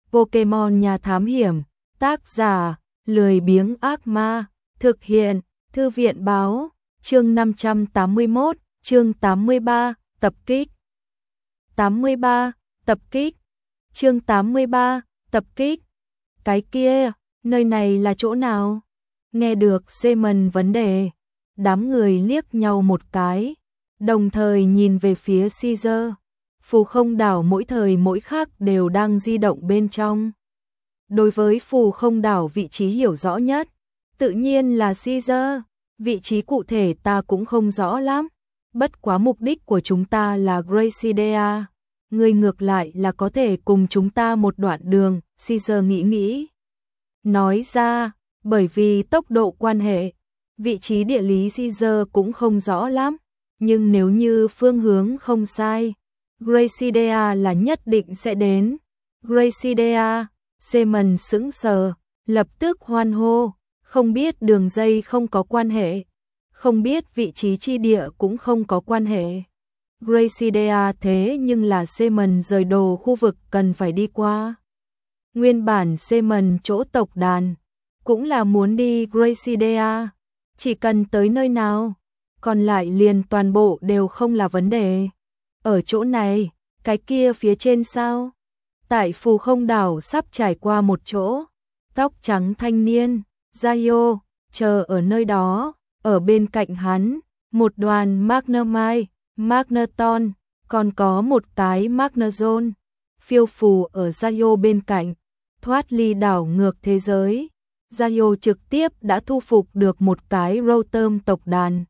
Pokemon Nhà Thám Hiểm, tác giả, lười biếng ác ma, thực hiện, Thư viện báo, chương 581, chương 83, tập kích. 83, tập kích. Chương 83, tập kích. Cái kia, nơi này là chỗ nào? Nghe được Simon vấn đề, đám người liếc nhau một cái, đồng thời nhìn về phía Caesar. Phù không đảo mỗi thời mỗi khắc đều đang di động bên trong. Đối với phù không đảo vị trí hiểu rõ nhất, tự nhiên là Caesar, vị trí cụ thể ta cũng không rõ lắm. Bất quá mục đích của chúng ta là Gracidea, người ngược lại là có thể cùng chúng ta một đoạn đường, Caesar nghĩ. Nói ra, bởi vì tốc độ quan hệ, vị trí địa lý Caesar cũng không rõ lắm, nhưng nếu như phương hướng không sai, Gracidea là nhất định sẽ đến. Gracidea, Simon sững sờ, lập tức hoan hô, không biết đường dây không có quan hệ, không biết vị trí chi địa cũng không có quan hệ. Gracidea thế nhưng là Simon rời đồ khu vực cần phải đi qua. Nguyên bản Simon chỗ tộc đàn, cũng là muốn đi Gracidea, chỉ cần tới nơi nào, còn lại liền toàn bộ đều không là vấn đề. Ở chỗ này, cái kia phía trên sao? Tại phù không đảo sắp trải qua một chỗ, tóc trắng thanh niên, Zayo, chờ ở nơi đó, ở bên cạnh hắn, một đoàn Magnemite, Magneton, còn có một cái Magnezone, phiêu phù ở Zayo bên cạnh, thoát ly đảo ngược thế giới. Zayo trực tiếp đã thu phục được một cái Rotom tộc đàn.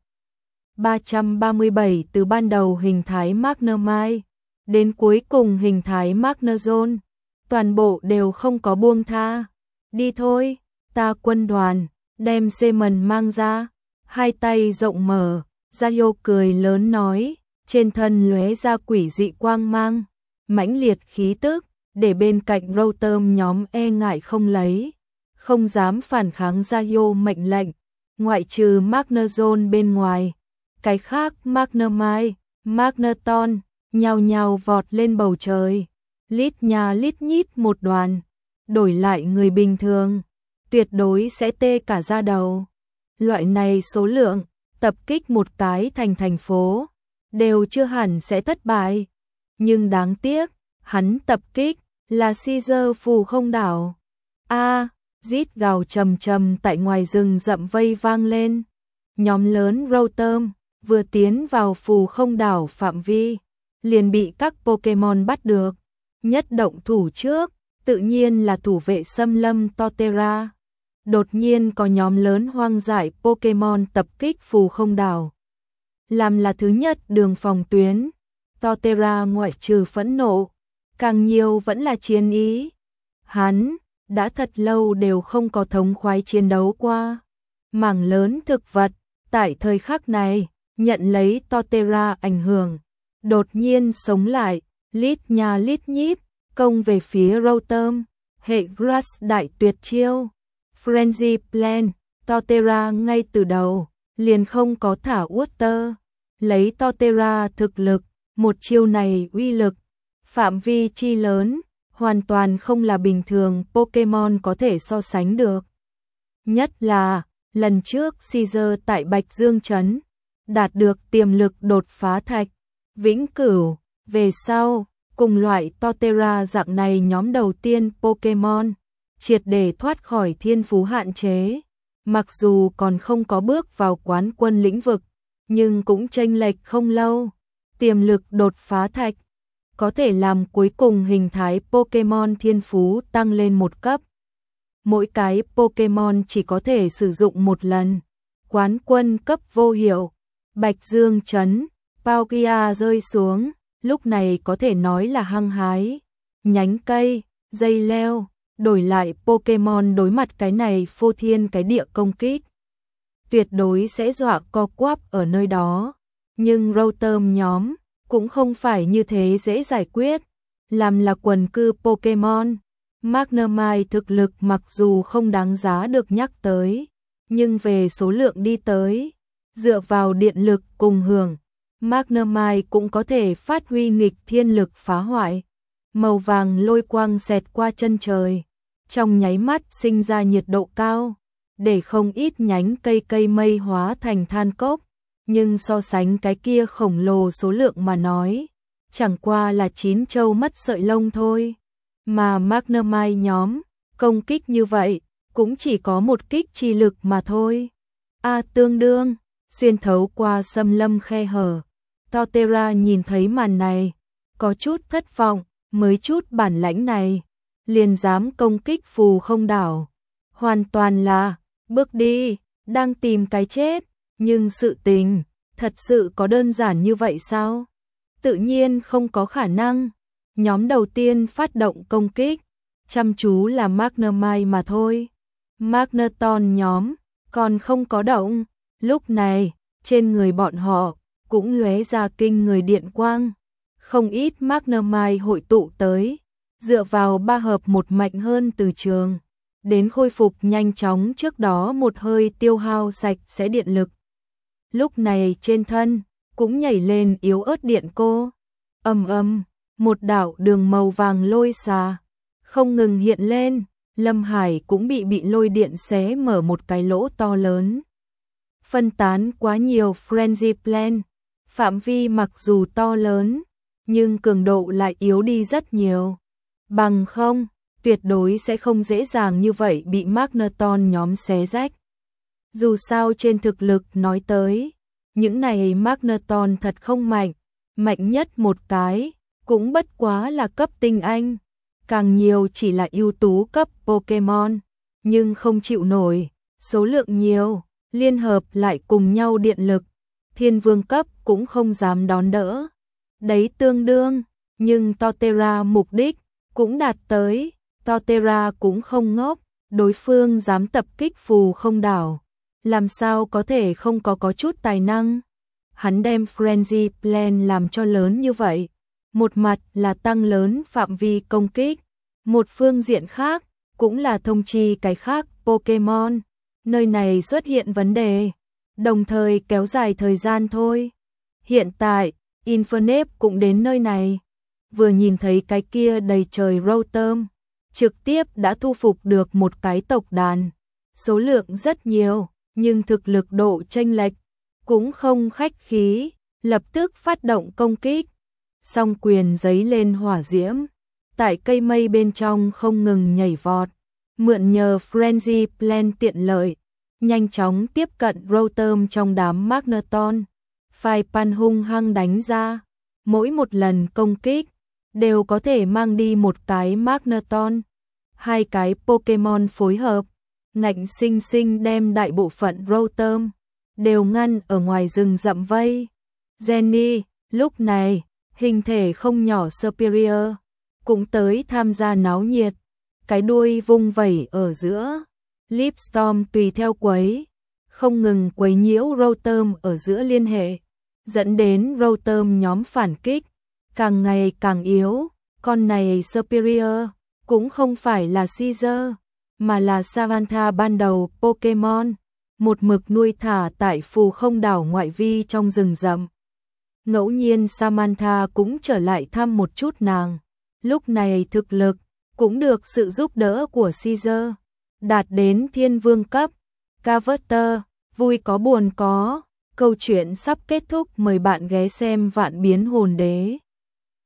337 từ ban đầu hình thái Magnemite đến cuối cùng hình thái Magnezone, toàn bộ đều không có buông tha. Đi thôi, ta quân đoàn, đem Simon mang ra, hai tay rộng mở, Zayo cười lớn nói, trên thân lóe ra quỷ dị quang mang, mãnh liệt khí tức, để bên cạnh Rotom nhóm e ngại không lấy, không dám phản kháng Zayo mệnh lệnh, ngoại trừ Magnezone bên ngoài. Cái khác Magnemite, Magneton, nhào nhào vọt lên bầu trời, lít nhà lít nhít một đoàn, đổi lại người bình thường, tuyệt đối sẽ tê cả da đầu. Loại này số lượng, tập kích một cái thành phố, đều chưa hẳn sẽ thất bại. Nhưng đáng tiếc, hắn tập kích, là Caesar phù không đảo. Rít gào trầm trầm tại ngoài rừng rậm vây vang lên. Nhóm lớn Rotom vừa tiến vào phù không đảo phạm vi, liền bị các Pokemon bắt được. Nhất động thủ trước, tự nhiên là thủ vệ xâm lâm Torterra. Đột nhiên có nhóm lớn hoang dại Pokemon tập kích phù không đảo. Làm là thứ nhất đường phòng tuyến, Torterra ngoại trừ phẫn nộ, càng nhiều vẫn là chiến ý. Hắn đã thật lâu đều không có thống khoái chiến đấu qua. Mảng lớn thực vật, tại thời khắc này, nhận lấy Torterra ảnh hưởng, đột nhiên sống lại, lít nhà lít nhít, công về phía Rotom, hệ Grass đại tuyệt chiêu, Frenzy Plan, Torterra ngay từ đầu, liền không có thả Water, lấy Torterra thực lực, một chiêu này uy lực, phạm vi chi lớn, hoàn toàn không là bình thường Pokemon có thể so sánh được. Nhất là, lần trước Caesar tại Bạch Dương Trấn, đạt được tiềm lực đột phá thạch, vĩnh cửu, về sau, cùng loại Torterra dạng này nhóm đầu tiên Pokemon, triệt để thoát khỏi thiên phú hạn chế. Mặc dù còn không có bước vào quán quân lĩnh vực, nhưng cũng chênh lệch không lâu. Tiềm lực đột phá thạch, có thể làm cuối cùng hình thái Pokemon thiên phú tăng lên một cấp. Mỗi cái Pokemon chỉ có thể sử dụng một lần. Quán quân cấp vô hiệu. Bạch Dương Trấn, Palkia rơi xuống, lúc này có thể nói là hăng hái. Nhánh cây, dây leo, đổi lại Pokemon đối mặt cái này phô thiên cái địa công kích, tuyệt đối sẽ dọa co quắp ở nơi đó. Nhưng Rotom nhóm cũng không phải như thế dễ giải quyết. Làm là quần cư Pokemon, Magnemite thực lực mặc dù không đáng giá được nhắc tới, nhưng về số lượng đi tới, dựa vào điện lực cùng hưởng, Magnemite cũng có thể phát huy nghịch thiên lực phá hoại. màu vàng lôi quang xẹt qua chân trời, trong nháy mắt sinh ra nhiệt độ cao, để không ít nhánh cây mây hóa thành than cốc, nhưng so sánh cái kia khổng lồ số lượng mà nói, chẳng qua là chín trâu mất sợi lông thôi. Mà Magnemite nhóm, công kích như vậy, cũng chỉ có một kích chi lực mà thôi. Tương đương, xuyên thấu qua xâm lâm khe hở. Torterra nhìn thấy màn này, có chút thất vọng, mới chút bản lãnh này, liền dám công kích phù không đảo. Hoàn toàn là, bước đi, đang tìm cái chết, nhưng sự tình, thật sự có đơn giản như vậy sao? Tự nhiên không có khả năng. Nhóm đầu tiên phát động công kích, chăm chú là Magnemite mà thôi. Magneton nhóm, còn không có động. Lúc này, trên người bọn họ, cũng lóe ra kinh người điện quang. Không ít Magnemite hội tụ tới, dựa vào ba hợp một mạnh hơn từ trường, đến khôi phục nhanh chóng trước đó một hơi tiêu hao sạch sẽ điện lực. Lúc này trên thân, cũng nhảy lên yếu ớt điện cô. Một đạo đường màu vàng lôi xà, không ngừng hiện lên, Lâm Hải cũng bị lôi điện xé mở một cái lỗ to lớn. Phân tán quá nhiều frenzy plan, phạm vi mặc dù to lớn, nhưng cường độ lại yếu đi rất nhiều. Bằng không, tuyệt đối sẽ không dễ dàng như vậy bị Magneton nhóm xé rách. Dù sao trên thực lực nói tới, những này Magneton thật không mạnh, mạnh nhất một cái, cũng bất quá là cấp tinh anh, càng nhiều chỉ là ưu tú cấp Pokemon, nhưng không chịu nổi, số lượng nhiều, liên hợp lại cùng nhau điện lực, thiên vương cấp cũng không dám đón đỡ. Đấy tương đương, nhưng Torterra mục đích cũng đạt tới, Torterra cũng không ngốc, đối phương dám tập kích phù không đảo, làm sao có thể không có chút tài năng. Hắn đem Frenzy Plan làm cho lớn như vậy, một mặt là tăng lớn phạm vi công kích, một phương diện khác cũng là thông chi cái khác Pokemon, nơi này xuất hiện vấn đề, đồng thời kéo dài thời gian thôi. Hiện tại, Infernape cũng đến nơi này, vừa nhìn thấy cái kia đầy trời Rotom, trực tiếp đã thu phục được một cái tộc đàn, số lượng rất nhiều, nhưng thực lực độ chênh lệch cũng không khách khí, lập tức phát động công kích. Song quyền giấy lên hỏa diễm, tại cây mây bên trong không ngừng nhảy vọt, mượn nhờ Frenzy Plan tiện lợi, nhanh chóng tiếp cận Rotom trong đám Magneton. Phai pan hung hăng đánh ra, mỗi một lần công kích đều có thể mang đi một cái Magneton. Hai cái Pokemon phối hợp, ngạnh sinh sinh đem đại bộ phận Rotom đều ngăn ở ngoài rừng rậm vây. Jenny, lúc này, hình thể không nhỏ Superior, cũng tới tham gia náo nhiệt, cái đuôi vung vẩy ở giữa. Lipstorm tùy theo quấy, không ngừng quấy nhiễu Rotom ở giữa liên hệ, dẫn đến Rotom nhóm phản kích, càng ngày càng yếu. Con này Superior, cũng không phải là Caesar, mà là Samantha ban đầu Pokemon, một mực nuôi thả tại phù không đảo ngoại vi trong rừng rậm. Ngẫu nhiên Samantha cũng trở lại thăm một chút nàng, lúc này thực lực cũng được sự giúp đỡ của Caesar, đạt đến thiên vương cấp. Carver, vui có buồn có, câu chuyện sắp kết thúc, mời bạn ghé xem Vạn Biến Hồn Đế.